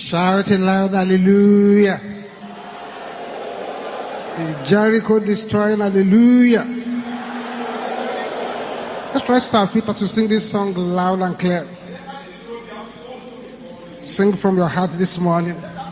Shouting loud, hallelujah. Jericho destroying, hallelujah. Let's rest our feet as we sing this song loud and clear. Sing from your heart this morning.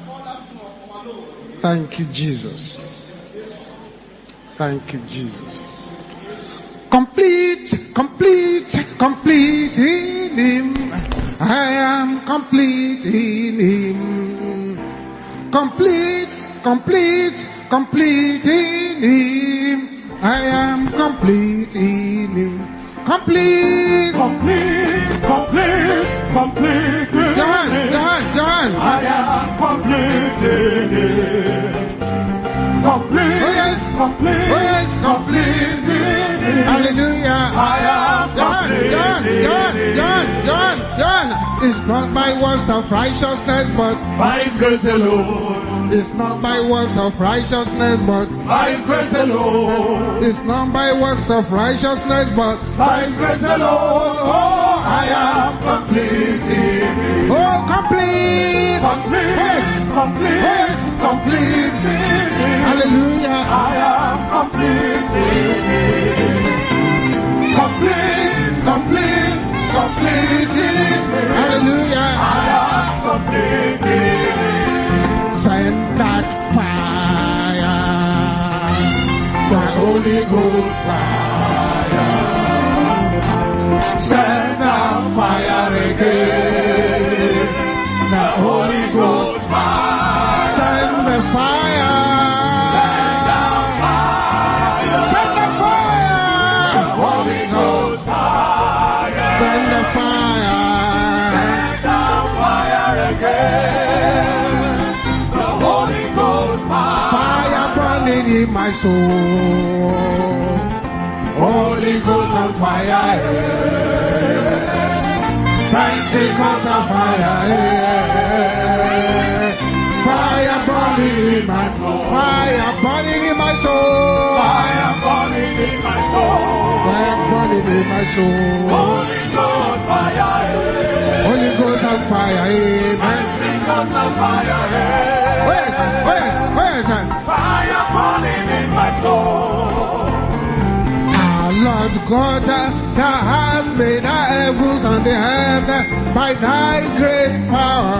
Thank you, Jesus. Thank you, Jesus. Complete, complete, complete in Him. I am complete in Him. Complete, complete, complete in Him. I am complete in Him. Complete, complete, complete, complete in John, Him. John. I am complete in Him. Complete, Oh yes, complete, oh yes, complete. Hallelujah. I am John. It's not by works of righteousness, but by His grace alone. It's not by works of righteousness, but by His grace alone. It's not by works of righteousness, but by His grace alone. Oh, I am complete in Him. Oh, complete. Complete, yes, complete, yes, complete in Him. Hallelujah. I am complete in Him. Complete, complete, complete in Him. Hallelujah. I am complete in Him. Send that fire, the Holy Ghost fire. Send that fire again, the Holy Ghost fire. Send the fire. Send the fire. The Holy Ghost fire. Send the fire. Send the fire again. The Holy Ghost Fire burning in my soul. Holy Ghost on fire. Pentecost on fire. Fire burning in my soul. Fire burning in my soul. Fire burning in my soul. Fire burning in my soul. Holy Ghost fire. Holy Ghost on fire. Pentecost on fire. Where's Fire burning in my soul. Our Lord God that has made the heavens and the earth by thy great power.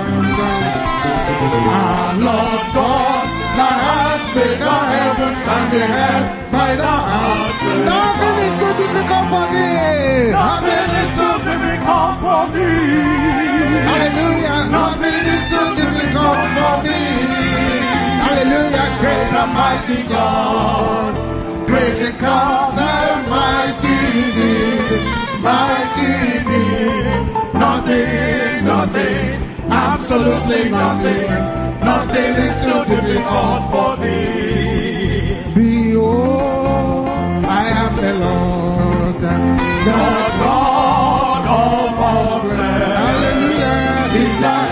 Our Lord God that has made the heavens and the earth by thy power. Nothing is too difficult for thee. Nothing is too difficult for thee. Hallelujah. Nothing is too difficult for thee. Hallelujah. Great and mighty God. Great and God and mighty thee. Mighty thee. Nothing, absolutely nothing. Nothing is too difficult for thee. Behold, I am the Lord, The God of all flesh. Hallelujah. Is there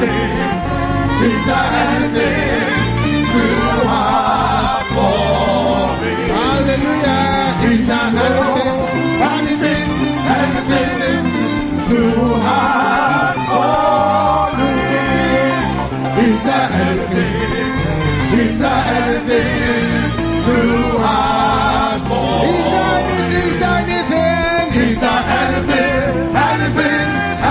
anything too hard for me? Hallelujah. Is there anything too hard for me? Is there anything too hard for me? Is there anything? Is there anything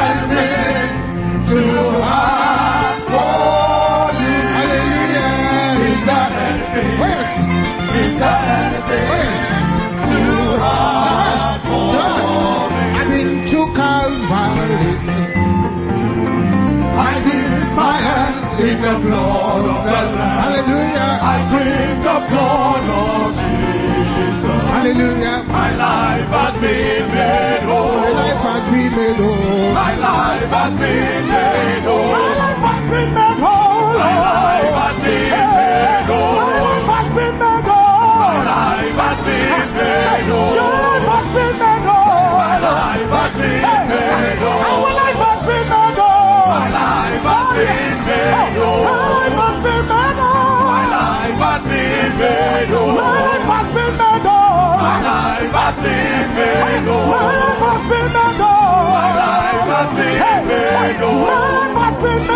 too hard for you? Hallelujah. Is there anything? Yes. Is there anything too hard for me? I've been to Calvary. I dip my hands in the blood of the Lamb. Hallelujah. I drink the blood of Jesus. Hallelujah. My life has been made whole. My life has been made whole. My life has been made whole. My life has been made whole. My life has been made whole. My life has been made whole. My life has been made whole. Your life has been made whole. My life has been made whole. Our life has been made whole. My life has been made whole. My life has been made whole. My life has been made whole. My life has been made whole. My life has been made whole. My life has been made whole. My life has been made whole. My life has been made whole.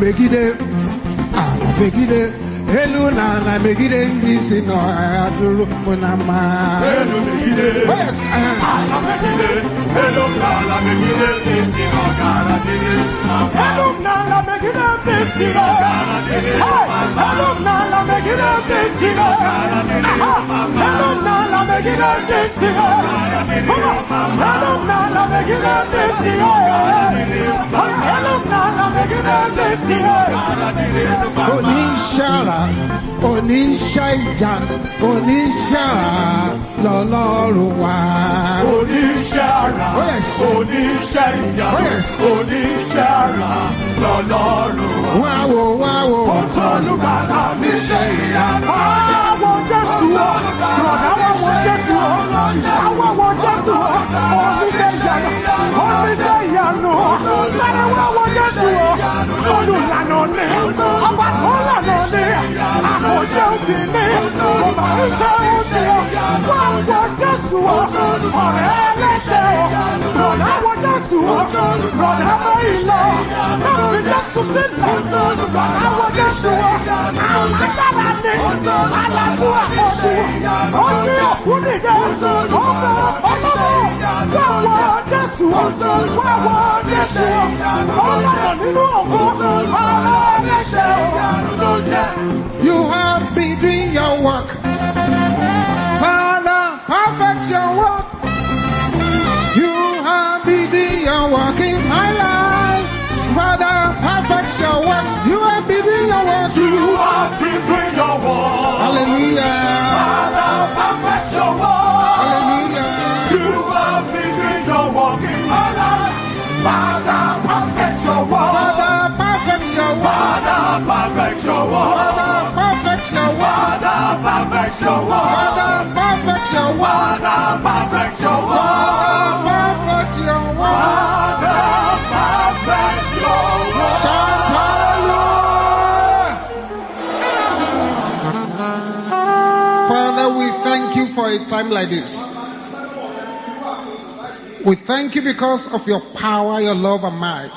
megide, ala megide, elu na ala megide ndị si n'adụrụ mụ na mma. Elu megide, Yes. ala megide, elu na ala megide ndị si n'ọkara dịrị mma. Elu na ala megide ndị si n'ọkara dịrị mma. Elu na ala megide ndị si n'ọkara dịrị mma. Elu na ala megide ndị si n'ọkara dịrị mma. Elu na ala megide ndị si n'ọkara dịrị mma. Elu na ala megide ndị si n'ọkara dịrị mma. Oníṣàrà, oníṣàìjà, oníṣàrà lọ́lọ́run wa. Oníṣàrà, Oh, yes. oníṣàìjà, Oh, yes. oníṣàrà lọ́lọ́run wa. Wáwo, wáwo. Olùgbàlà mi ṣe ìyanu. Àwọn Jésù o, rọ̀dá wọ́n Jésù o, àwọn wọ́n Jésù o, oníṣẹ́ ìyanu, oníṣẹ́ ìyanu. Lára wọ́n Jésù o, olùlànà ni, ọba tó lànà ni, àkóṣe òdì ni, ọba iṣẹ́ òdì o. Wọ́n Jésù o, ọ̀rẹ́ ẹlẹ́ṣẹ̀ o, rọ̀dá wọ́n Jésù o, rọ̀dá mọ́ ìlọ, náà fi Jésù sílẹ̀, rọ̀dá wọ́n Jésù o, alágbára ni, alágbó àkọ́kù, ó ní òkú nìyẹn, ó fẹ́ ọlọ́wọ́, wọ́n Jésù o, wọ́n Jésù o, ó lọ́nà nínú òkú, ọ̀rẹ́ ẹlẹ́ṣẹ̀ o, ló jẹ́. You have been doing your work. Father, perfect your work. You have been doing your work in my life. Father, perfect your work. You have been doing your work. You have been doing your work. Hallelujah. Father, perfect your work. Hallelujah. You have been doing your work in my life. Father, perfect your work. Father, perfect your work. Father, perfect your work. Father, perfect your work. Father, perfect your work. Father, perfect your work. Father, perfect your work. Father, perfect your work. Father, perfect your work. Shout hallelujah. Father, we thank you for a time like this. We thank you because of your power, your love, and might.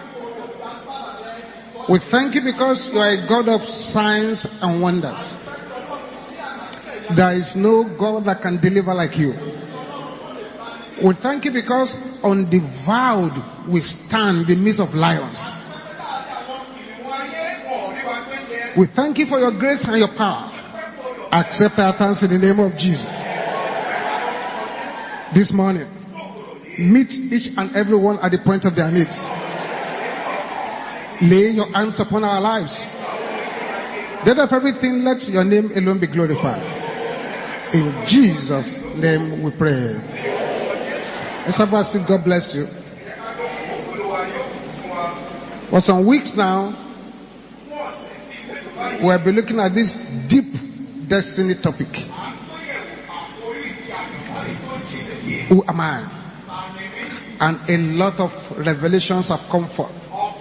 We thank you because you are a God of signs and wonders. There is no God that can deliver like you. We thank you because undevoured we stand in the midst of lions. We thank you for your grace and your power. Accept our thanks in the name of Jesus. This morning, meet each and every one at the point of their needs. Lay your hands upon our lives. Dead of everything, let your name alone be glorified. In Jesus' name we pray. Esabasi, God bless you. For some weeks now, we have been looking at this deep destiny topic. Who am I? And a lot of revelations have come forth.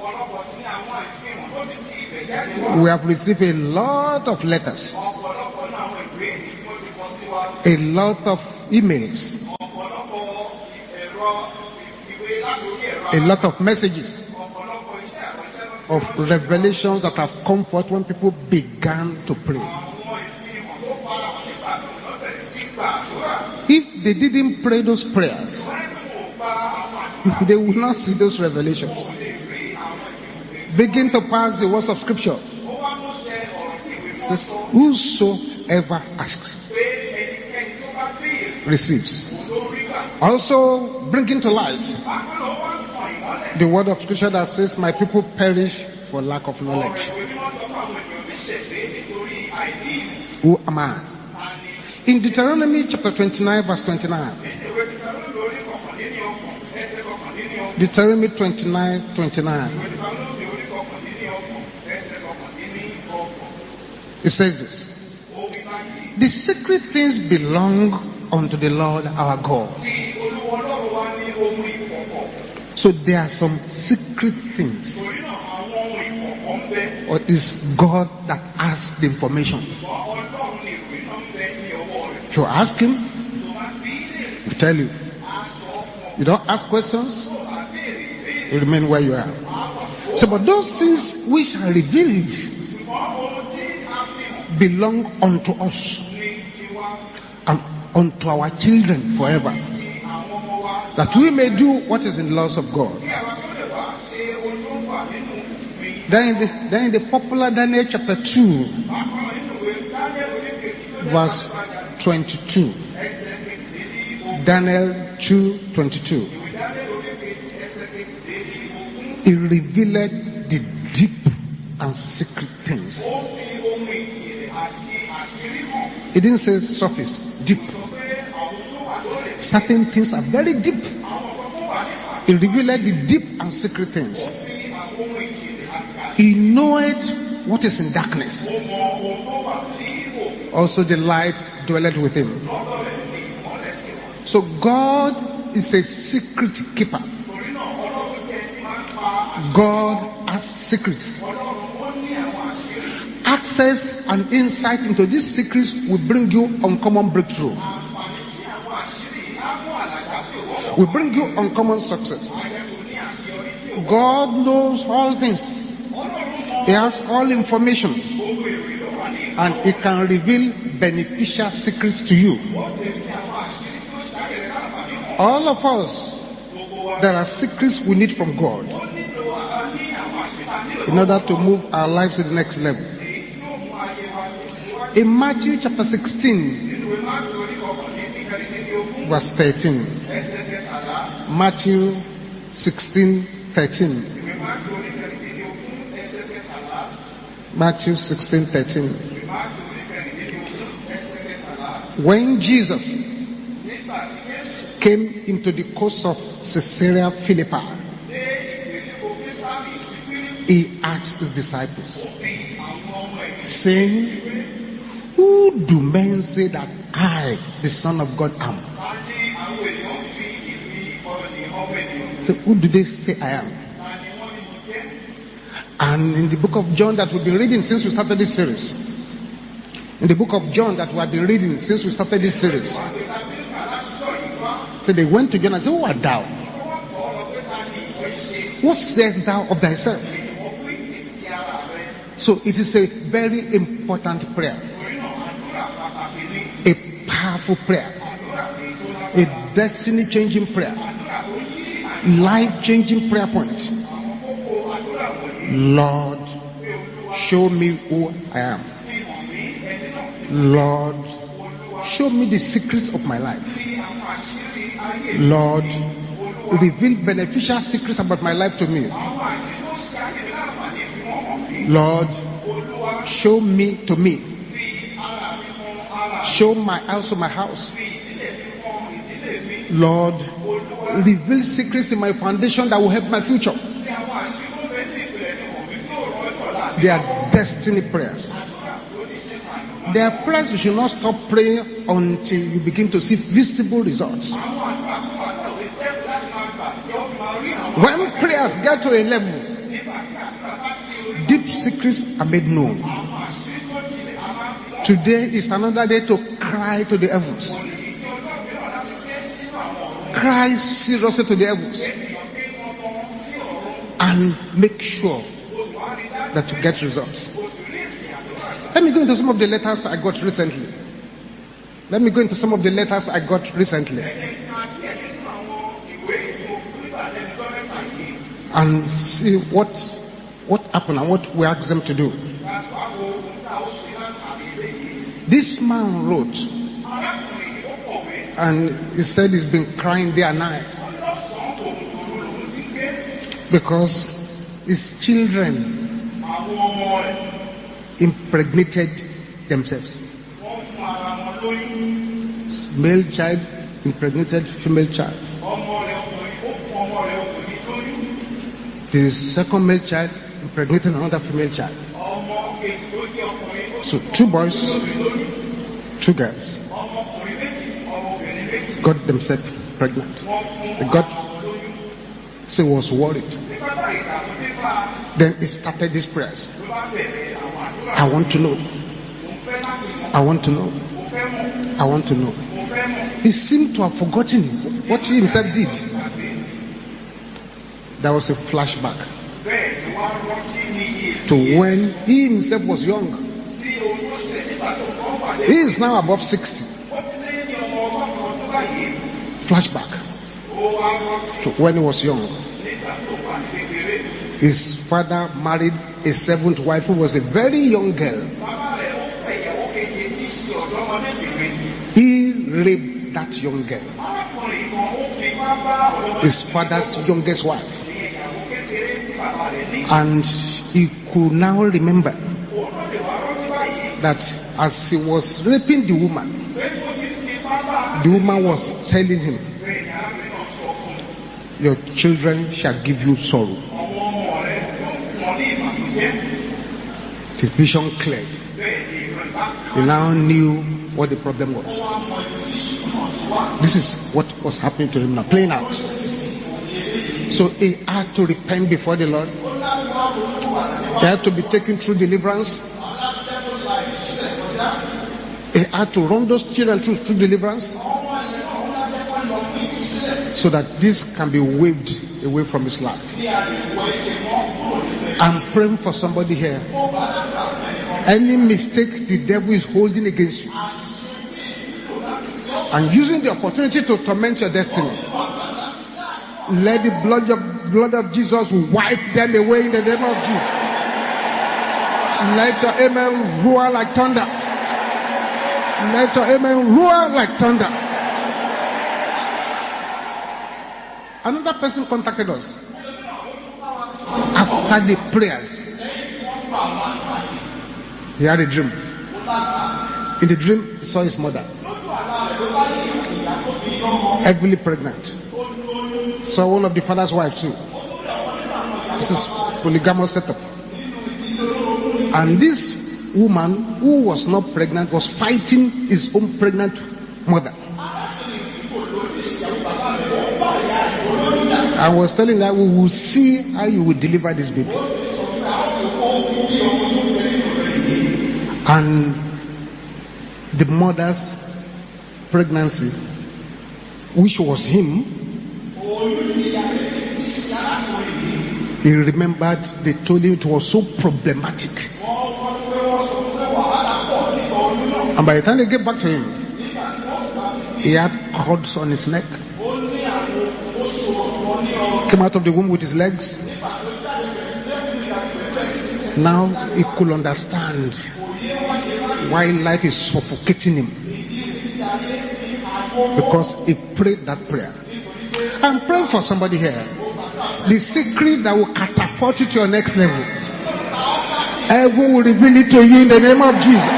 We have received a lot of letters, a lot of emails, a lot of messages of revelations that have come forth when people began to pray. If they didn't pray those prayers, they would not see those revelations. Begin to pass the words of scripture. It says, whosoever asks receives. Also bringing to light the word of scripture that says, my people perish for lack of knowledge. Who am I? In Deuteronomy chapter 29 verse 29. Deuteronomy 29:29. It says this. The secret things belong unto the Lord our God. So there are some secret things. Or is God that has the information? If you ask him, he'll tell you. You don't ask questions, you remain where you are. So, but those things which are revealed belong unto us and unto our children forever, that we may do what is in the laws of God. Then in the popular Daniel chapter 2, verse 22. Daniel 2:22. He revealed the deep and secret things. He didn't say surface, deep. Certain things are very deep. He revealed the deep and secret things. He knoweth what is in darkness. Also the light dwelleth with him. So God is a secret keeper. God has secrets. Access and insight into these secrets will bring you uncommon breakthrough. Will bring you uncommon success. God knows all things. He has all information. And he can reveal beneficial secrets to you. All of us, there are secrets we need from God in order to move our lives to the next level. In Matthew chapter 16, verse 13. Matthew 16:13. Matthew 16:13. When Jesus came into the coast of Caesarea Philippi, he asked his disciples, saying, "Who do men say that I, the Son of God, am?" So who do they say I am? And in the book of John that we've been reading since we started this series, so they went to John and said, "Who art thou? What sayest thou of thyself?" So it is a very important prayer, a powerful prayer, a destiny changing prayer, life changing prayer point. Lord, show me who I am. Lord, show me the secrets of my life. Lord, reveal beneficial secrets about my life to me. Lord, show me to me. Show also my house. Lord, reveal secrets in my foundation that will help my future. They are destiny prayers. They are prayers you should not stop praying until you begin to see visible results. When prayers get to a level, deep secrets are made known. Today is another day to cry to the heavens. Cry seriously to the heavens. And make sure that you get results. Let me go into some of the letters I got recently. And see what happened and what we asked them to do. This man wrote, and he said he's been crying day and night because his children impregnated themselves. Male child impregnated female child. The second male child impregnated another female child. So 2 boys, 2 girls got themselves pregnant. So he was worried. Then he started these prayers. I want to know. He seemed to have forgotten what he himself did. There was a flashback. to when he himself was young. He is now above 60. Flashback to when he was young. His father married a seventh wife who was a very young girl. He raped that young girl, his father's youngest wife. And he could now remember that as he was raping the woman was telling him, your children shall give you sorrow. The vision cleared. He now knew what the problem was. This is what was happening to him now, playing out. So he had to repent before the Lord. He had to be taken through deliverance. He had to run those children through deliverance, so that this can be waved away from his life. I'm praying for somebody here. Any mistake the devil is holding against you and using the opportunity to torment your destiny, let the blood of Jesus wipe them away in the name of Jesus. Let your amen roar like thunder. Let your amen roar like thunder. Another person contacted us after the prayers. He had a dream. In the dream, he saw his mother heavily pregnant. Saw one of the father's wives too. This is polygamous setup. And this woman who was not pregnant was fighting his own pregnant mother. I was telling her, we will see how you will deliver this baby. And the mother's pregnancy, which was him, he remembered they told him it was so problematic. And by the time they get back to him, he had cords on his neck. Came out of the womb with his legs. Now he could understand why life is suffocating him, because he prayed that prayer. I'm praying for somebody here. The secret that will catapult you to your next level, heaven will reveal it to you in the name of Jesus.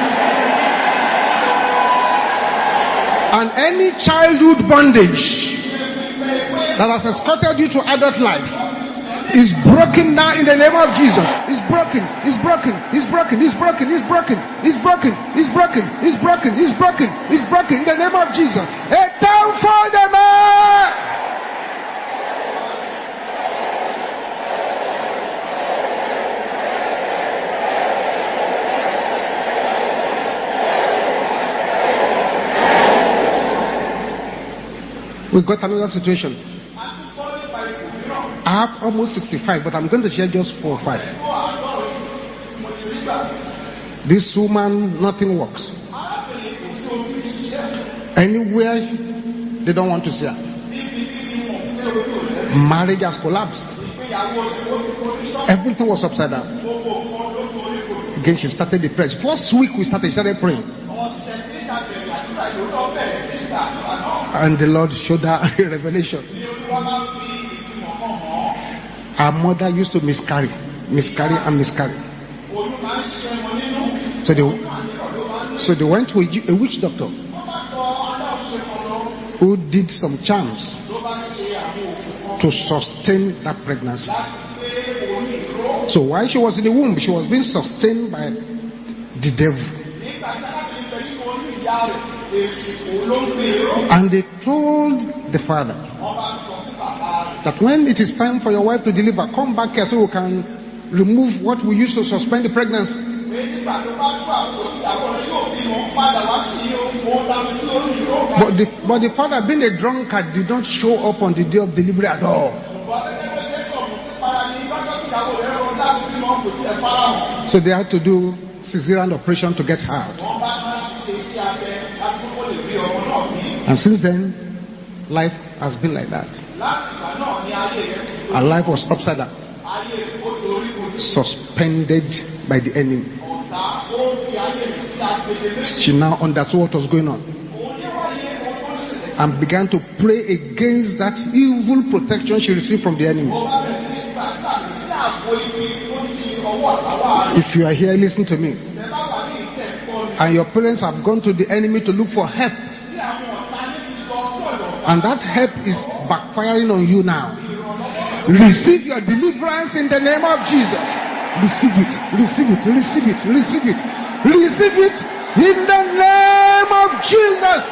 And any childhood bondage that has escorted you to adult life is broken now in the name of Jesus. It's broken. It's broken. It's broken. It's broken. It's broken. It's broken. It's broken. It's broken. It's broken. It's broken in the name of Jesus. A time for the man. We got another situation. I have almost 65, but I'm going to share just 4 or 5. This woman, nothing works. Anywhere, they don't want to see her. Marriage has collapsed. Everything was upside down. Again, she started the prayer. First week she started praying. And the Lord showed her a revelation. Her mother used to miscarry. So they went to a witch doctor who did some charms to sustain that pregnancy. So while she was in the womb, she was being sustained by the devil. And they told the father that when it is time for your wife to deliver, come back here so we can remove what we used to suspend the pregnancy. But the father, being a drunkard, did not show up on the day of delivery at all. So they had to do cesarean operation to get her out. And since then, life has been like that. Her life was upside down, suspended by the enemy. She now understood what was going on and began to pray against that evil protection she received from the enemy. If you are here, listen to me. And your parents have gone to the enemy to look for help, and that help is backfiring on you now. Receive your deliverance in the name of Jesus. Receive it, receive it, receive it, receive it, receive it in the name of Jesus.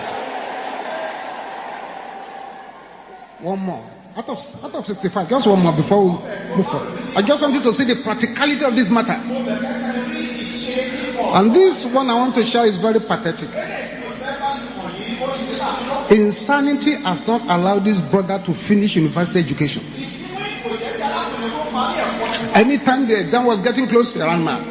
One more. Out of 65, just one more before we move on. I just want you to see the practicality of this matter. And this one I want to share is very pathetic. Insanity has not allowed this brother to finish university education. Anytime the exam was getting close, he ran mad.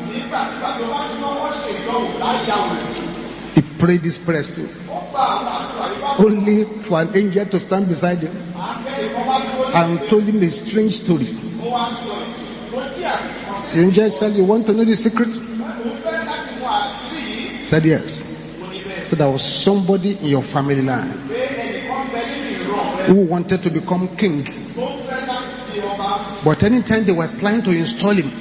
He prayed this prayer still, only for an angel to stand beside him and told him a strange story. The angel said, "You want to know the secret?" He said, "Yes." So there was somebody in your family line who wanted to become king, but anytime they were planning to install him,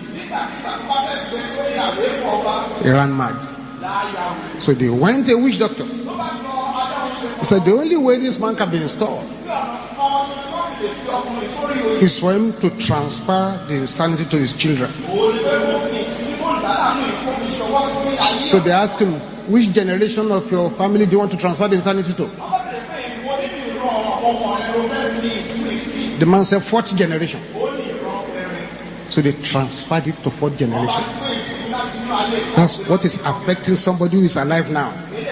he ran mad. So they went to a witch doctor. He said, the only way this man can be installed is for him to transfer the insanity to his children. So they asked him, which generation of your family do you want to transfer the insanity to? The man said, 4th generation. So they transferred it to 4th generation. That's what is affecting somebody who is alive now.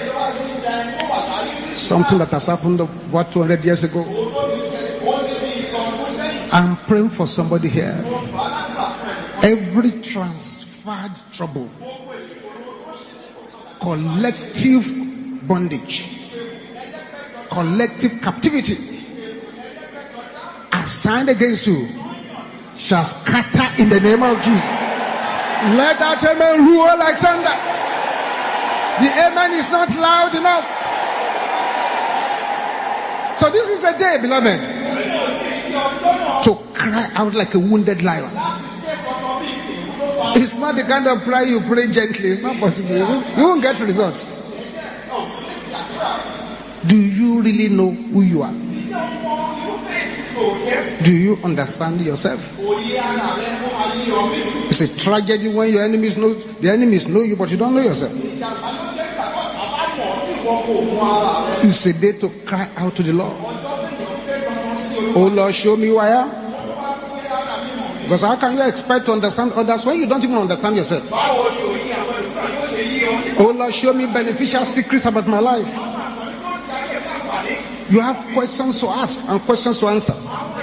Something that has happened about 200 years ago. I'm praying for somebody here. Every transferred trouble, collective bondage, collective captivity assigned against you shall scatter in the name of Jesus. Let that amen rule like thunder. The amen is not loud enough. So this is a day, beloved, to cry out like a wounded lion. It's not the kind of prayer you pray gently. It's not possible. You won't get results. Do you really know who you are? Do you understand yourself? It's a tragedy when your enemies know you, but you don't know yourself. It's a day to cry out to the Lord. Oh Lord, show me who I am. Because how can you expect to understand others when you don't even understand yourself? Oh Lord, show me beneficial secrets about my life. You have questions to ask and questions to answer.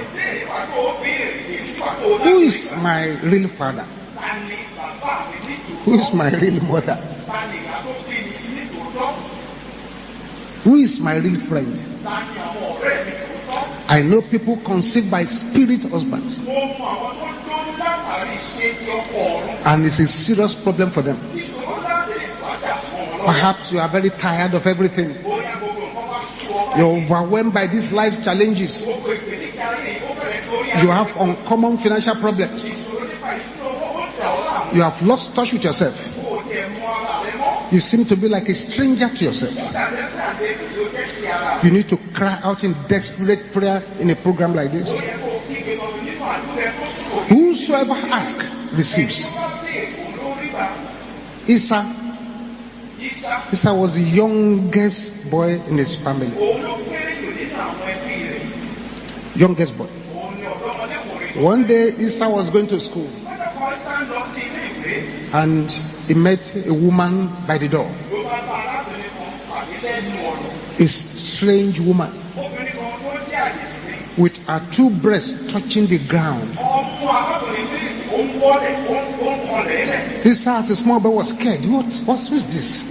Who is my real father? Who is my real mother? Who is my real friend? I know people conceived by spirit husbands, and it's a serious problem for them. Perhaps you are very tired of everything. You're overwhelmed by these life challenges. You have uncommon financial problems. You have lost touch with yourself. You seem to be like a stranger to yourself. You need to cry out in desperate prayer in a program like this. Whosoever asks, receives. Isa was the youngest boy in his family. Youngest boy. One day Isa was going to school and he met a woman by the door. A strange woman with her 2 breasts touching the ground. Esau, as a small boy, was scared. What's this?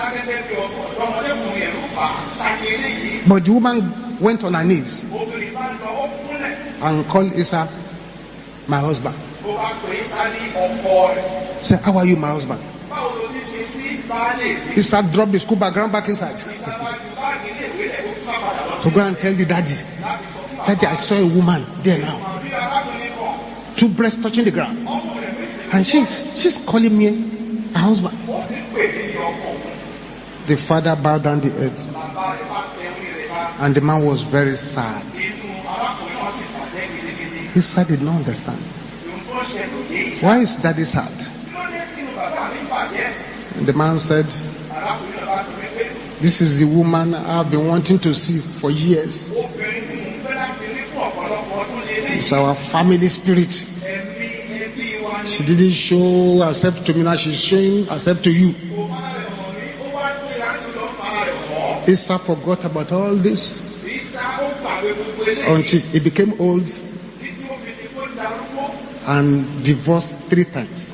But the woman went on her knees and called Esau my husband. Say, how are you, my husband? Esau dropped the school bag, ran back inside to go and tell the daddy, I saw a woman there now, 2 breasts touching the ground, and she's calling me her husband. The father bowed down the head, and the man was very sad. Esau did not understand. Why is daddy sad? And the man said, this is the woman I've been wanting to see for years. It's our family spirit. She didn't show herself to me, now she's showing herself to you. Esau forgot about all this until he became old and divorced 3 times.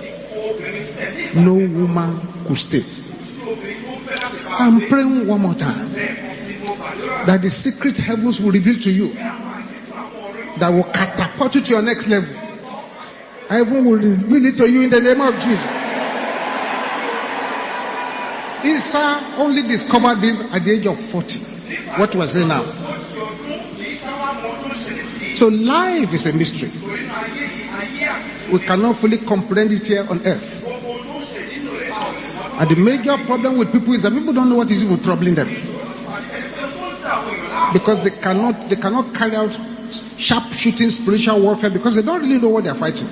No woman could stay. I'm praying one more time that the secret heavens will reveal to you, that will catapult you to your next level. Heaven will reveal it to you in the name of Jesus. Esau only discovered this at the age of 40. What was it now? So life is a mystery. We cannot fully comprehend it here on earth. And the major problem with people is that people don't know what is even troubling them, because they cannot carry out sharp-shooting spiritual warfare because they don't really know what they are fighting.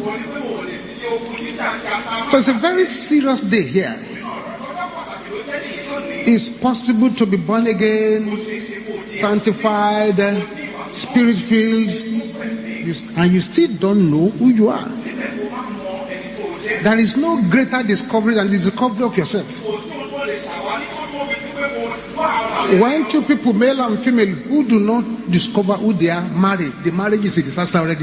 So it's a very serious day here. It's possible to be born again, sanctified, spirit-filled, and you still don't know who you are. There is no greater discovery than the discovery of yourself. When 2 people, male and female, who do not discover who they are, marry, the marriage is a disaster already.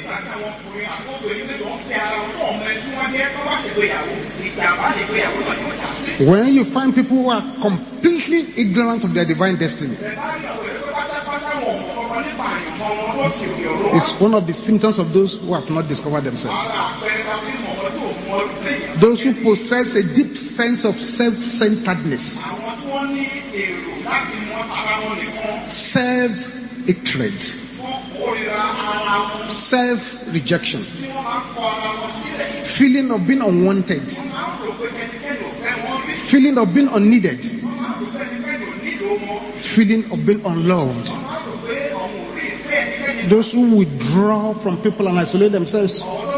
When you find people who are completely ignorant of their divine destiny, it's one of the symptoms of those who have not discovered themselves. Those who possess a deep sense of self-centeredness, self-hatred, self-rejection, feeling of being unwanted, feeling of being unneeded, feeling of being unloved. Those who withdraw from people and isolate themselves.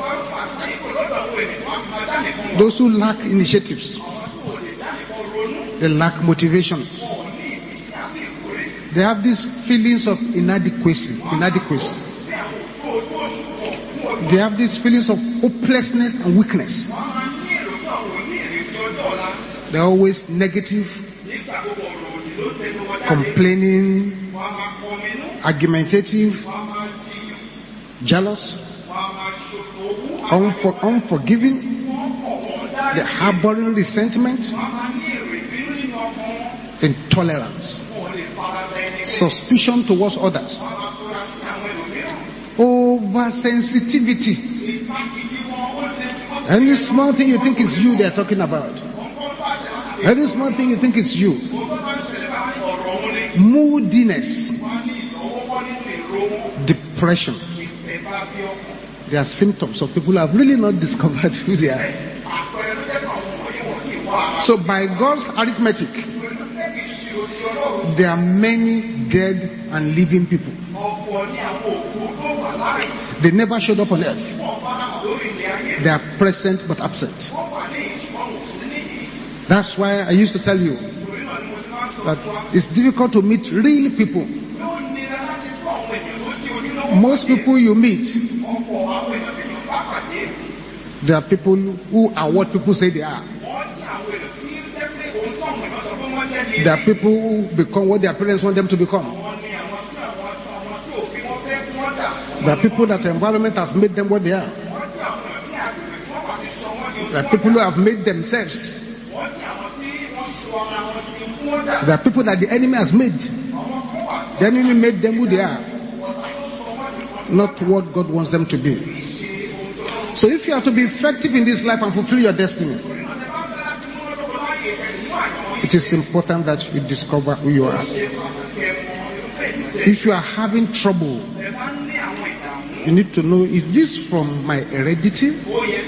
Those who lack initiatives. They lack motivation. They have these feelings of inadequacy. They have these feelings of hopelessness and weakness. They're always negative, complaining, argumentative, jealous, unforgiving, the harboring resentment, intolerance, suspicion towards others, oversensitivity. Any small thing you think is you, they are talking about. Any small thing you think is you. Moodiness, depression. They are symptoms of people who have really not discovered who they are. So by God's arithmetic, there are many dead and living people. They never showed up on earth. They are present but absent. That's why I used to tell you that it's difficult to meet real people. Most people you meet, they are people who are what people say they are. They are people who become what their parents want them to become. There are people that the environment has made them what they are. There are people who have made themselves. There are people that the enemy has made. The enemy made them who they are, not what God wants them to be. So if you are to be effective in this life and fulfill your destiny, it is important that you discover who you are. If you are having trouble, you need to know, is this from my heredity?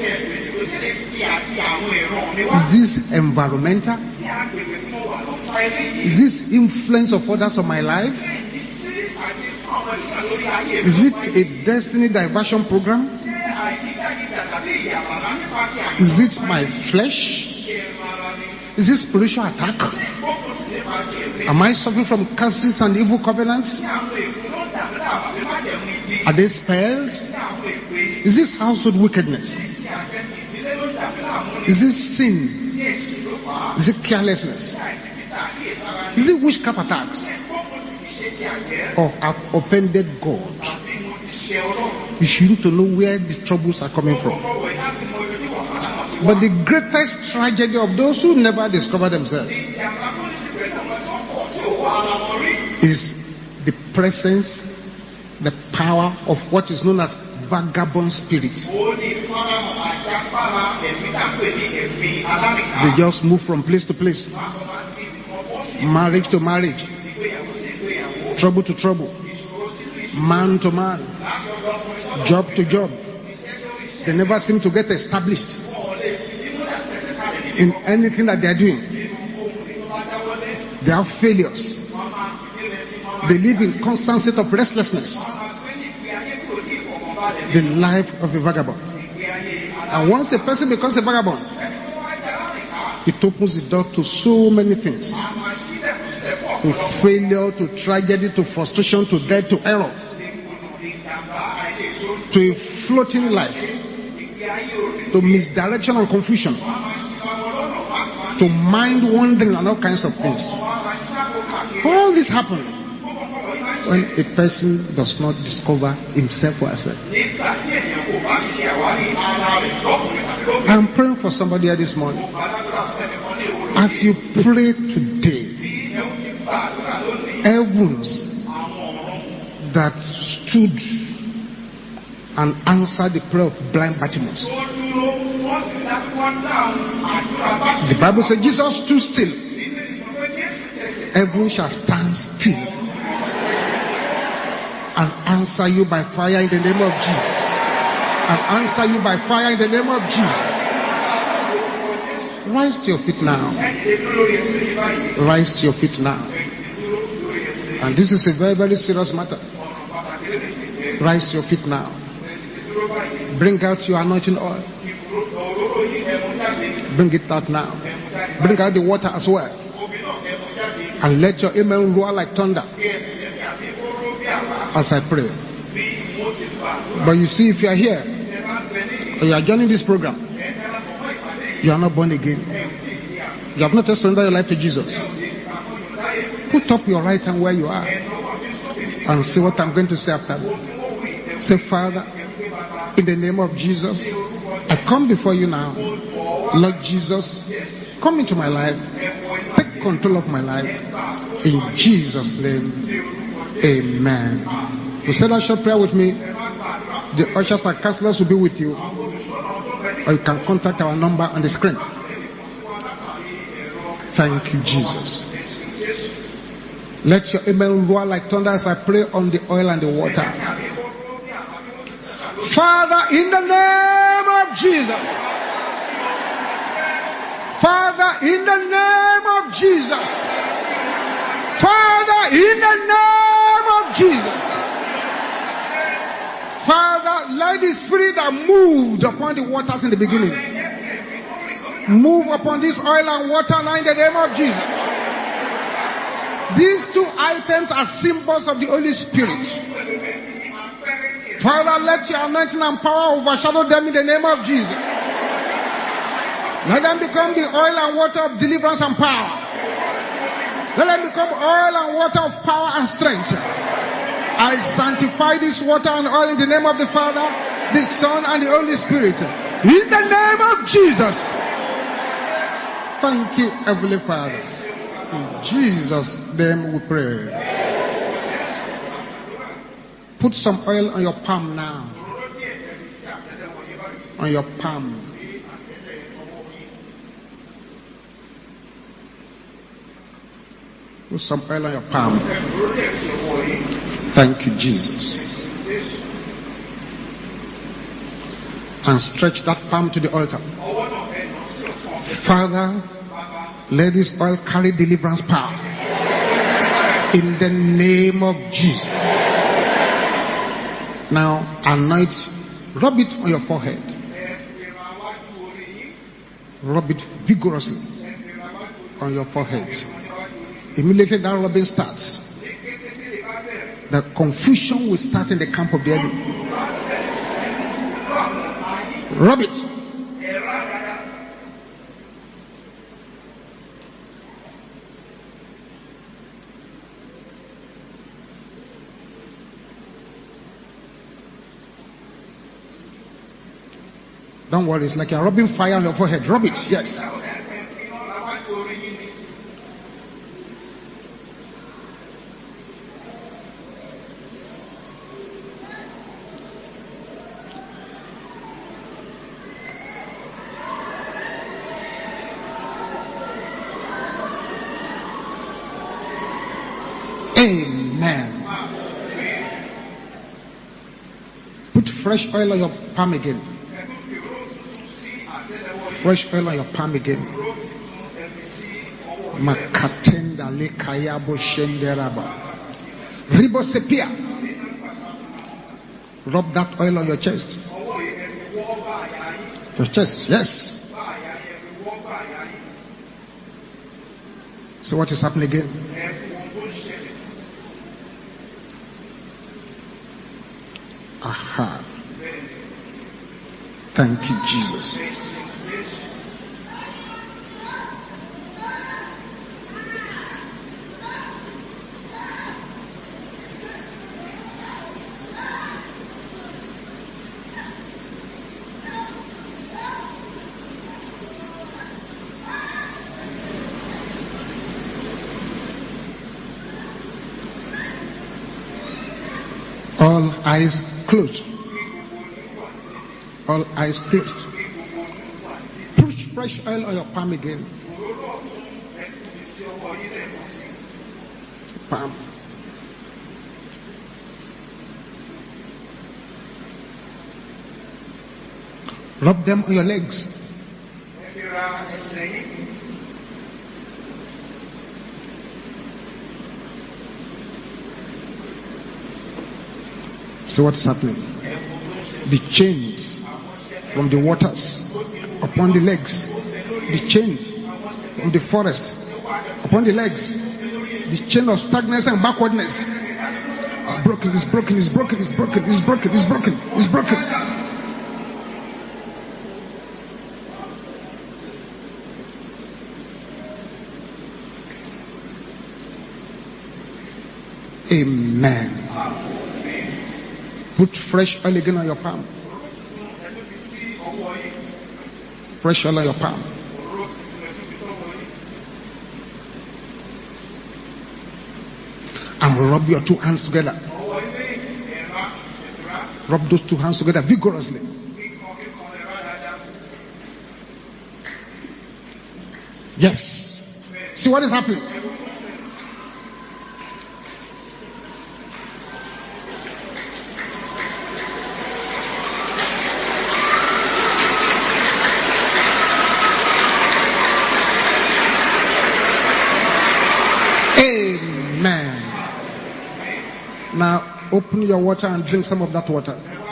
Is this environmental? Is this influence of others on my life? Is it a destiny diversion program? Is it my flesh? Is this spiritual attack? Am I suffering from curses and evil covenants? Are they spells? Is this household wickedness? Is this sin? Is it carelessness? Is it witchcraft attacks? Or have offended God? You should need to know where the troubles are coming from. But the greatest tragedy of those who never discover themselves is the presence, the power of what is known as vagabond spirits. They just move from place to place, marriage to marriage, trouble to trouble, man to man, job to job. They never seem to get established in anything that they are doing. They have failures. They live in constant state of restlessness. The life of a vagabond. And once a person becomes a vagabond, it opens the door to so many things. To failure, to tragedy, to frustration, to death, to error. To a floating life. To misdirection and confusion. To mind wandering and all kinds of things. All this happens when a person does not discover himself or herself. I'm praying for somebody here this morning. As you pray today, heavens that stood and answered the prayer of blind Bartimaeus. The Bible says Jesus stood still. Heaven shall stand still and answer you by fire in the name of Jesus. And answer you by fire in the name of Jesus. Rise to your feet now. Rise to your feet now. And this is a very, very serious matter. Rise to your feet now. Bring out your anointing oil. Bring it out now. Bring out the water as well. And let your amen roar like thunder as I pray. But you see, if you are here or you are joining this program, you are not born again. You have not surrendered your life to Jesus. Put up your right hand where you are and see what I'm going to say after that. Say, Father, in the name of Jesus, I come before you now. Lord Jesus, come into my life. Take control of my life. In Jesus' name, amen. To say that short prayer with me, the ushers and counselors will be with you. Or you can contact our number on the screen. Thank you, Jesus. Let your amen roar like thunder as I pray on the oil and the water. Father, in the name of Jesus. Father, in the name of Jesus. Father, in the name of Jesus. Father, let the spirit that moved upon the waters in the beginning move upon this oil and water now in the name of Jesus. These two items are symbols of the Holy Spirit. Father, let your anointing and power overshadow them in the name of Jesus. Let them become the oil and water of deliverance and power. Let them become oil and water of power and strength. I sanctify this water and oil in the name of the Father, the Son, and the Holy Spirit. In the name of Jesus. Thank you, Heavenly Father. In Jesus' name we pray. Put some oil on your palm now. On your palm. Put some oil on your palm. Thank you, Jesus. And stretch that palm to the altar. Father, let this oil carry deliverance power. In the name of Jesus. Now, anoint, rub it on your forehead. Rub it vigorously on your forehead. Immediately that rubbing starts, the confusion will start in the camp of the enemy. Rub it. Don't worry, it's like you're rubbing fire on your forehead. Rub it, yes. Amen. Put fresh oil on your palm again. Fresh oil on your palm again. Makatenda lekaya boshenderaba. Ribosepia. Rub that oil on your chest. Your chest, yes. So what is happening again? Aha. Thank you, Jesus. All eyes closed. All eyes closed. Push fresh oil on your palm again. Palm. Rub them on your legs. See what's happening. The chains from the waters upon the legs, the chain from the forest upon the legs, the chain of stagnancy and backwardness. It's broken, it's broken, it's broken, it's broken, it's broken, it's broken, it's broken. Amen. Put fresh oil again on your palm. Fresh oil on your palm. And rub your two hands together. Rub those two hands together vigorously. Yes. See what is happening? Amen. Now open your water and drink some of that water.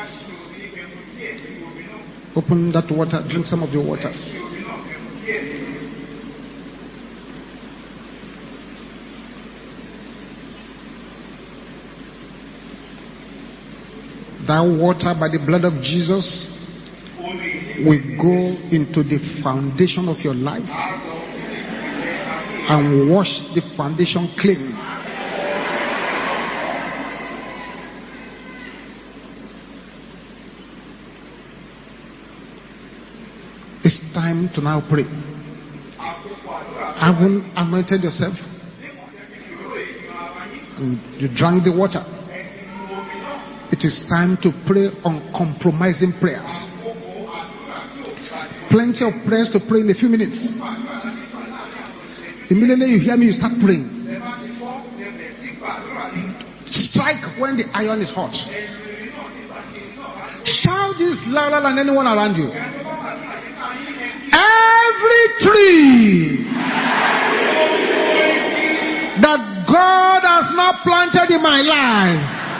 Open that water, drink some of your water. That water, by the blood of Jesus, will go into the foundation of your life and wash the foundation clean. It's time to now pray. Haven't anointed yourself? And you drank the water. It is time to pray uncompromising prayers. Plenty of prayers to pray in a few minutes. Immediately you hear me, you start praying. Strike when the iron is hot. Shout this louder than anyone around you. Every tree that God has not planted in my life,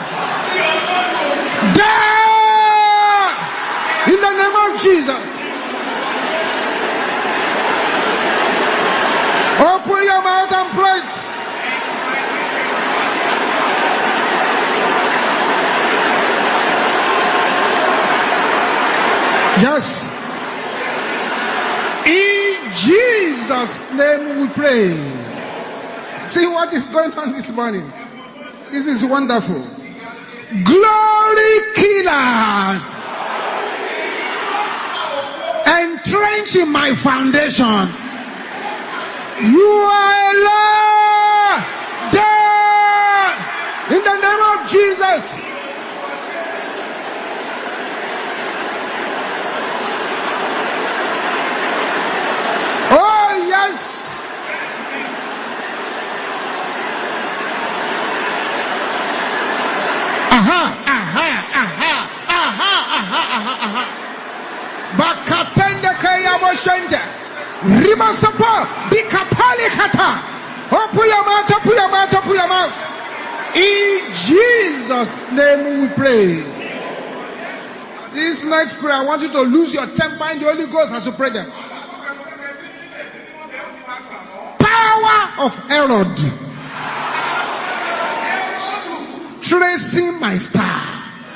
die in the name of Jesus. Open your mouth and pray. Yes. In Jesus' name we pray. See what is going on this morning. This is wonderful. Glory killers entrench in my foundation. You are alive. Dead in the name of Jesus. Oh yes. Bakatende kaya boshende. Rima sapa bikapali kata. Open your mouth, open your mouth, open your mouth. In Jesus' name we pray. This next prayer, I want you to lose your temper in the Holy Ghost as you pray them. Power of Herod tracing my star.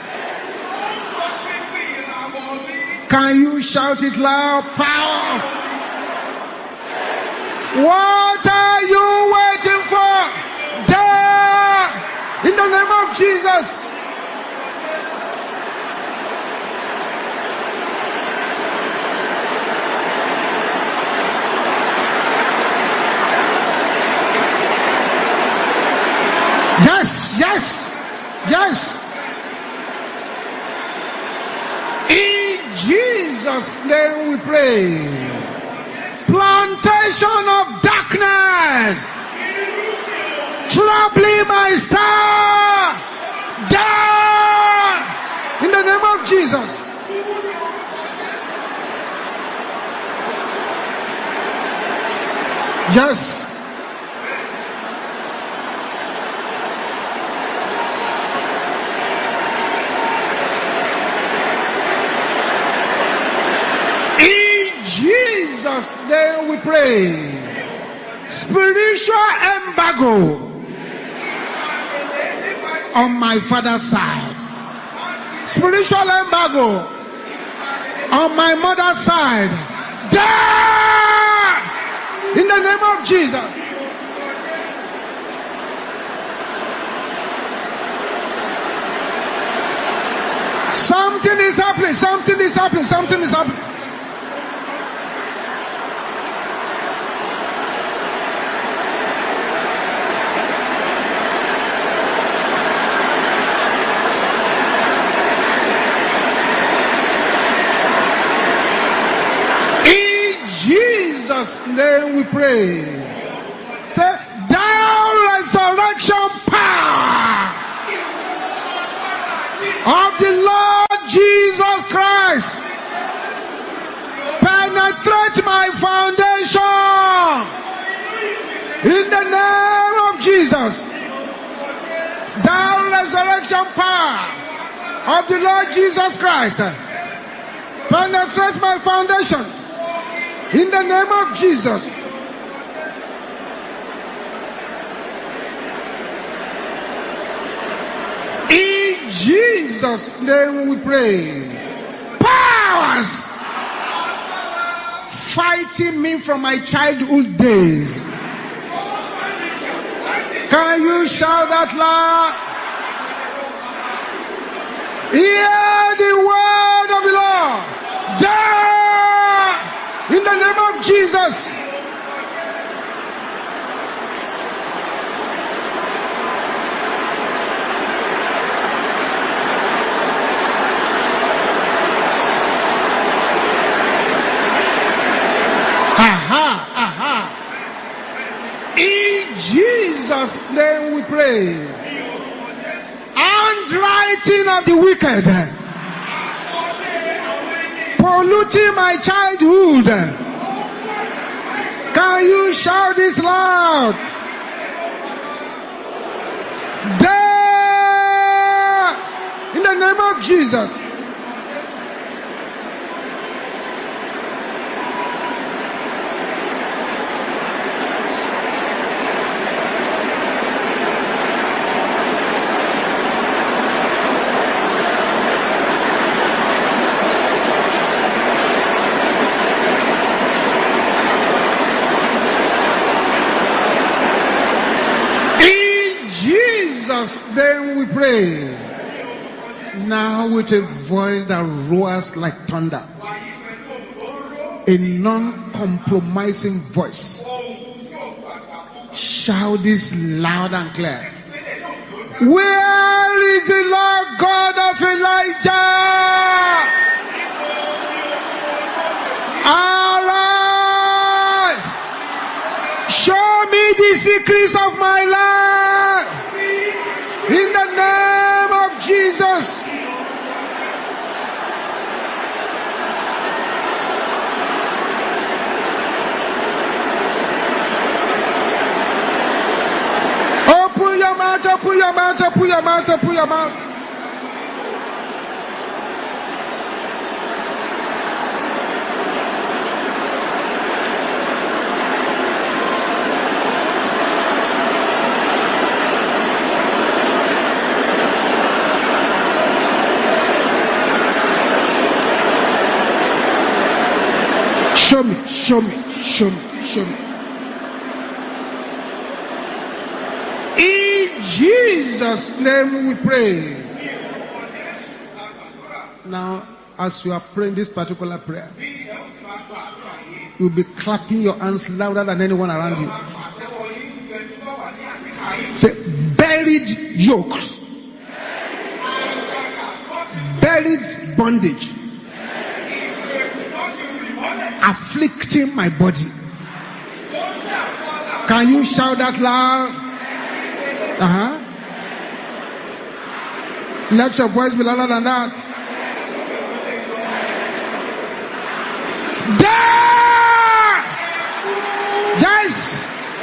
Can you shout it loud? Power. What are you waiting for? Die in the name of Jesus. Yes, yes, yes. In Jesus' name we pray. Plantation of darkness troubling my star. Die in the name of Jesus. Yes. Jesus' name we pray. Spiritual embargo on my father's side. Spiritual embargo on my mother's side. Die in the name of Jesus. Something is happening. Something is happening. Something is happening. Jesus' name we pray. Say, thou resurrection power of the Lord Jesus Christ, penetrate my foundation in the name of Jesus. Thou resurrection power of the Lord Jesus Christ, penetrate my foundation in the name of Jesus. In Jesus' name we pray. Powers fighting me from my childhood days. Can you shout that loud? Hear the word of the Lord. Die of Jesus. In Jesus' name we pray. Handwriting of the wicked, polluting my childhood. Can you shout this loud? There, in the name of Jesus. Then we pray. Now with a voice that roars like thunder, a non-compromising voice, shout this loud and clear. Where is the Lord God of Elijah? Arise! Show me the secrets of my life. In the name of Jesus. Open your mouth, open your mouth, open your mouth, open your mouth. Show me, show me, show me, show me. In Jesus' name we pray. Now, as you are praying this particular prayer, you'll be clapping your hands louder than anyone around you. Say, buried yokes, buried bondage, afflicting my body. Can you shout that loud? Let your voice be louder than that. There! Yes!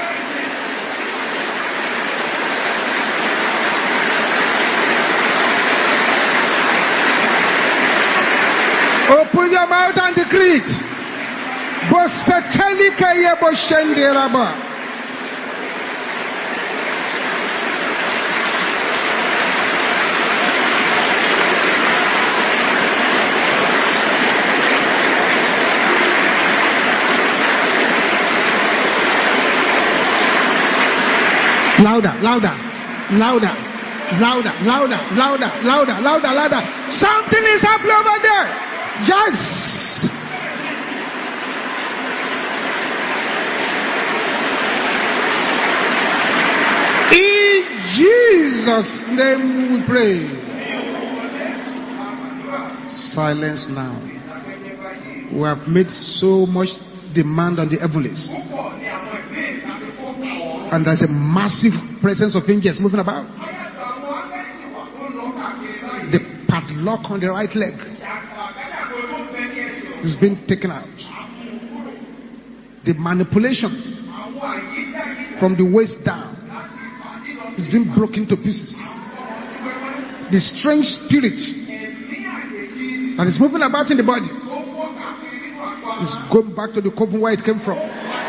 Open your mouth and decree it. Bosetelika yebo shenderaba. Louder, louder, louder, louder, louder, louder, louder, louder, louder. Something is happening over there. Yes. In Jesus' name we pray. Silence now. We have made so much demand on the heavens, and there's a massive presence of angels moving about. The padlock on the right leg is being taken out. The manipulation from the waist down is being broken to pieces. The strange spirit that is moving about in the body is going back to the coven where it came from.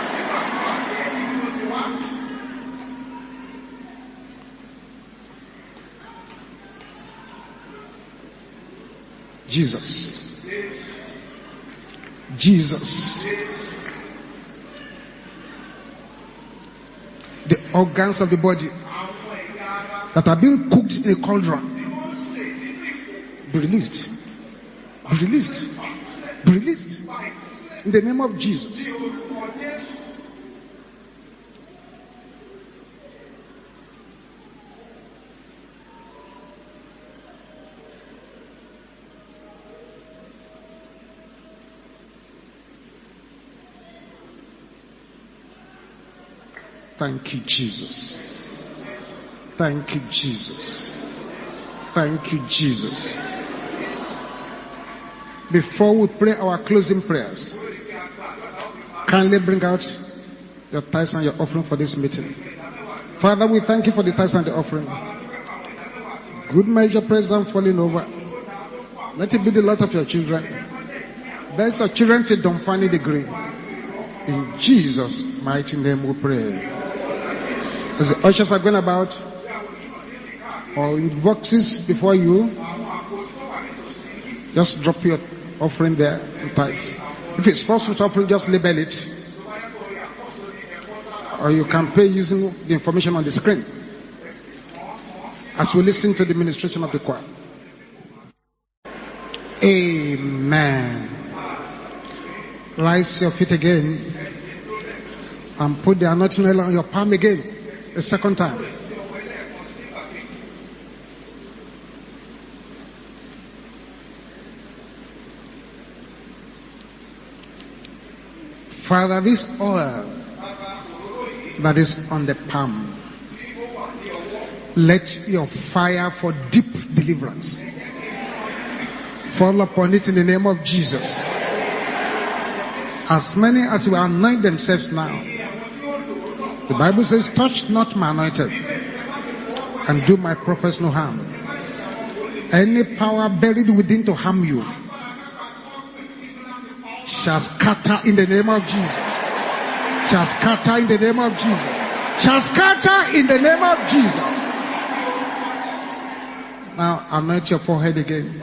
Jesus. Jesus. The organs of the body that are being cooked in a cauldron, be released. Be released. Be released. In the name of Jesus. Thank you, Jesus. Thank you, Jesus. Thank you, Jesus. Before we pray our closing prayers, kindly bring out your tithes and your offering for this meeting. Father, we thank you for the tithes and the offering. Good measure, present, falling over. Let it be the lot of your children. Bless your children to Domfani degree. In Jesus' mighty name we pray. As the ushers are going about, or in boxes before you, just drop your offering there in tithes. If it's possible to offering, just label it. Or you can pay using the information on the screen as we listen to the ministration of the choir. Amen. Rise your feet again and put the anointing oil on your palm again, a second time. Father, this oil that is on the palm, let your fire for deep deliverance fall upon it in the name of Jesus. As many as will anoint themselves now, the Bible says, touch not my anointed and do my prophets no harm. Any power buried within to harm you shall scatter in the name of Jesus. Shall scatter in the name of Jesus. Shall scatter in the name of Jesus. Now anoint your forehead again.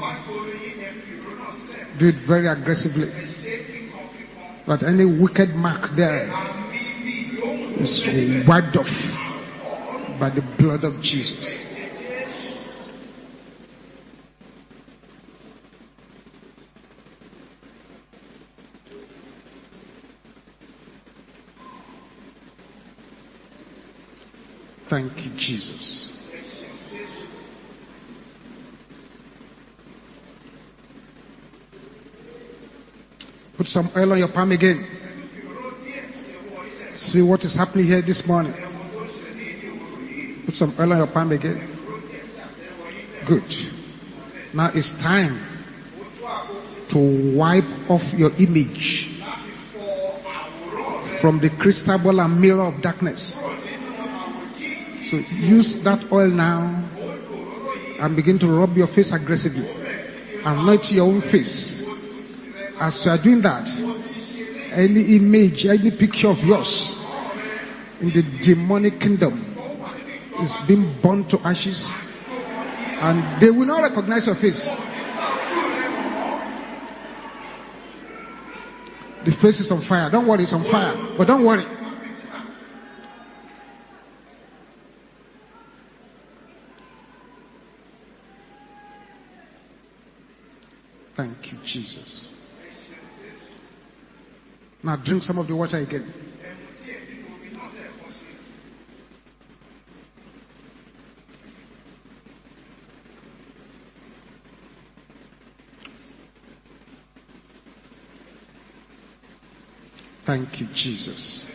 Do it very aggressively. That any wicked mark there is wiped off by the blood of Jesus. Thank you, Jesus. Put some oil on your palm again. See what is happening here this morning. Put some oil on your palm again. Good. Now it's time to wipe off your image from the crystal ball and mirror of darkness. So use that oil now and begin to rub your face aggressively. Anoint your own face. As you are doing that, any image, any picture of yours in the demonic kingdom is being burnt to ashes, and they will not recognize your face. The face is on fire. Don't worry, it's on fire. But don't worry. Thank you, Jesus. Now drink some of the water again. Thank you, Jesus.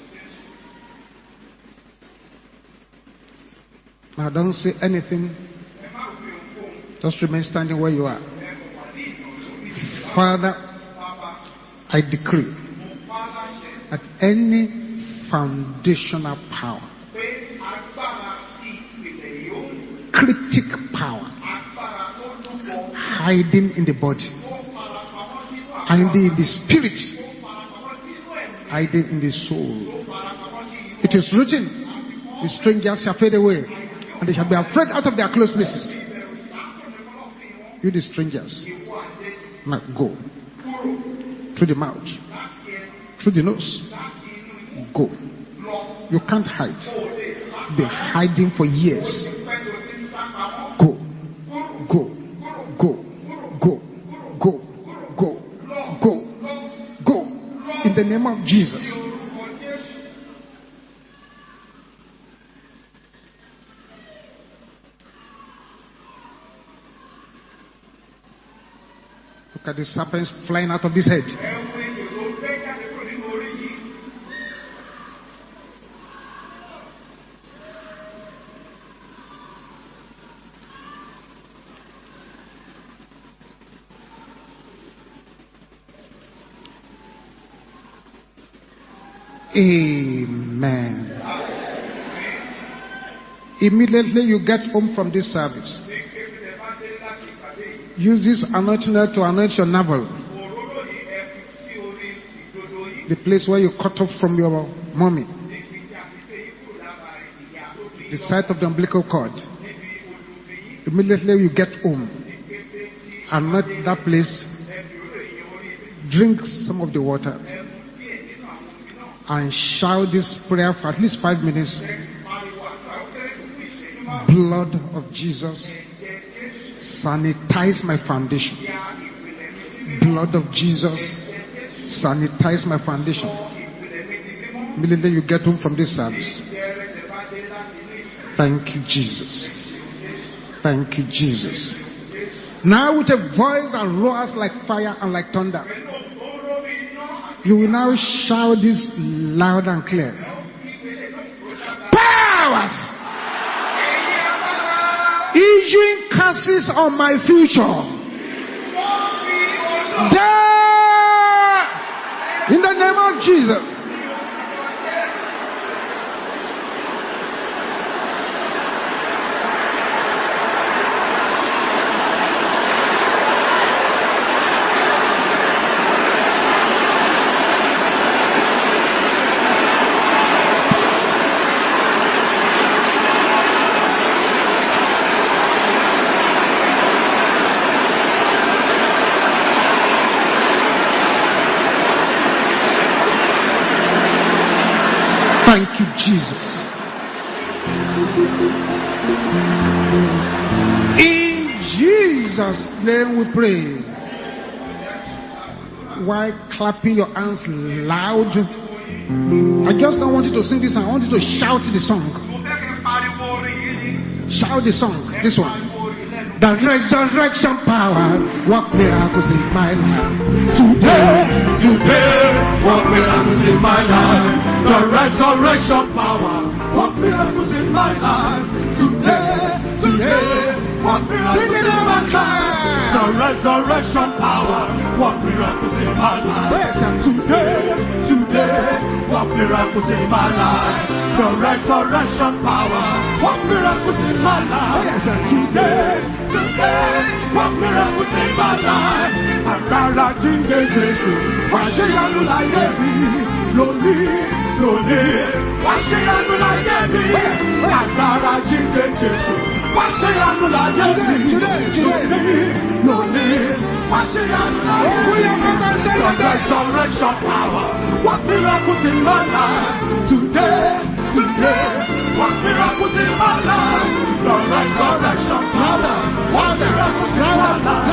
Now don't say anything. Just remain standing where you are. Father, I decree that any foundational power, critic power, hiding in the body, hiding in the spirit, hiding in the soul, it is written, the strangers shall fade away, and they shall be afraid out of their close places. You the strangers, now go through the mouth, through the nose. Go. You can't hide. Been hiding for years. Go. Go. Go. Go. Go. Go. Go. Go. in the name of Jesus. Look at the serpents flying out of this head. Amen. Immediately you get home from this service, use this anointing oil to anoint your navel, the place where you cut off from your mommy, the side of the umbilical cord. Immediately you get home, anoint that place, drink some of the water, and shout this prayer for at least 5 minutes. Blood of Jesus, sanitize my foundation. Blood of Jesus, sanitize my foundation. Immediately you get home from this service. Thank you, Jesus. Thank you, Jesus. Now with a voice that roars like fire and like thunder, you will now shout this loud and clear. Powers issuing curses on my future, die in the name of Jesus. Thank you, Jesus. In Jesus' name we pray. While clapping your hands loud, I just don't want you to sing this song. I want you to shout the song. Shout the song. This one. The resurrection power, what miracles in my life. Today, what miracles in my life. The resurrection power, what miracles in my life. Today, what miracles in my life. The resurrection power, what miracles in my life. Today, what miracles in my life. The resurrection power, what miracles in my life. Today, what miracles in my life. Agbára jíǹde Jésù, wá ṣe yanu láyé mi. Lónìí, wá ṣe yanu láyé mi. Agbára jíǹde Jésù, wá ṣe yanu láyé mi. Lónìí, wá ṣe yanu láyé mi. The resurrection power, what miracles in my life. Today, what miracles in my life. The resurrection power, what miracles in my life.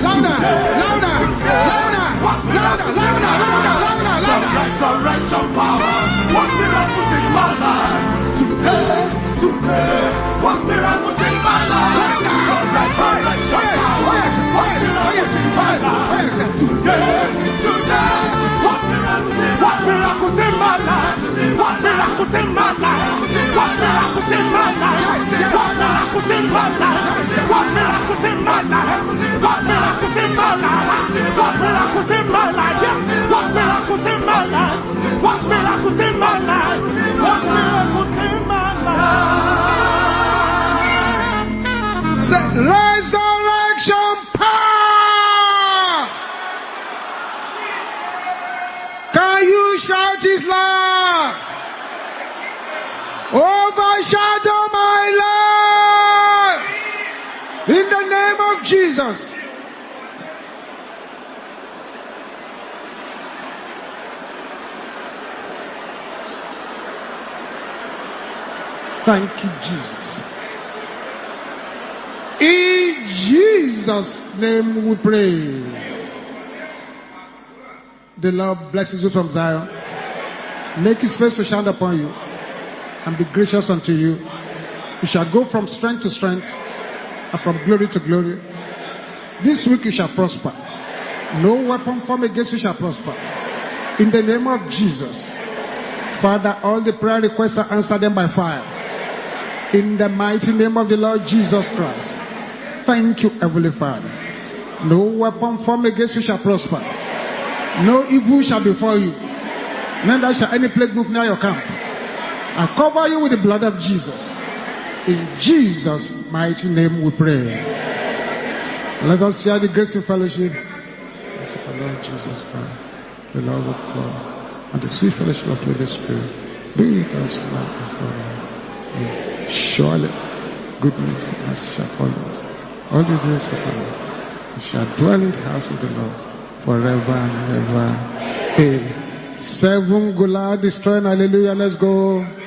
The resurrection power, what miracles in my life. Today, what miracles in my life. The resurrection power, what miracles in my life. Today, what miracles in my life. What miracles in my life. What miracles in my life. What miracles in my life. What miracles in my life. What miracles in my life. What miracles in my life. What miracles in my life. What miracles in my life. What miracles in my life. Say, resurrection power. Can you shout it loud? Overshadow my life in the name of Jesus. Thank you, Jesus. In Jesus' name we pray. The Lord blesses you from Zion. Make his face to shine upon you and be gracious unto you. You shall go from strength to strength and from glory to glory. This week you shall prosper. No weapon formed against you shall prosper. In the name of Jesus. Father, all the prayer requests are answered them by fire. In the mighty name of the Lord Jesus Christ. Thank you, Heavenly Father. No weapon formed against you shall prosper. No evil shall befall you. Neither shall any plague move near your camp. I cover you with the blood of Jesus. In Jesus' mighty name we pray. Let us share the grace and fellowship. Bless the Lord Jesus Christ, the love of God, and the sweet fellowship of the Holy Spirit be with us now and forever. Surely, goodness and mercy shall follow us all the days of our life. We shall dwell in the house of the Lord forever and ever. Amen. 7 Goliath destroying. Hallelujah. Let's go.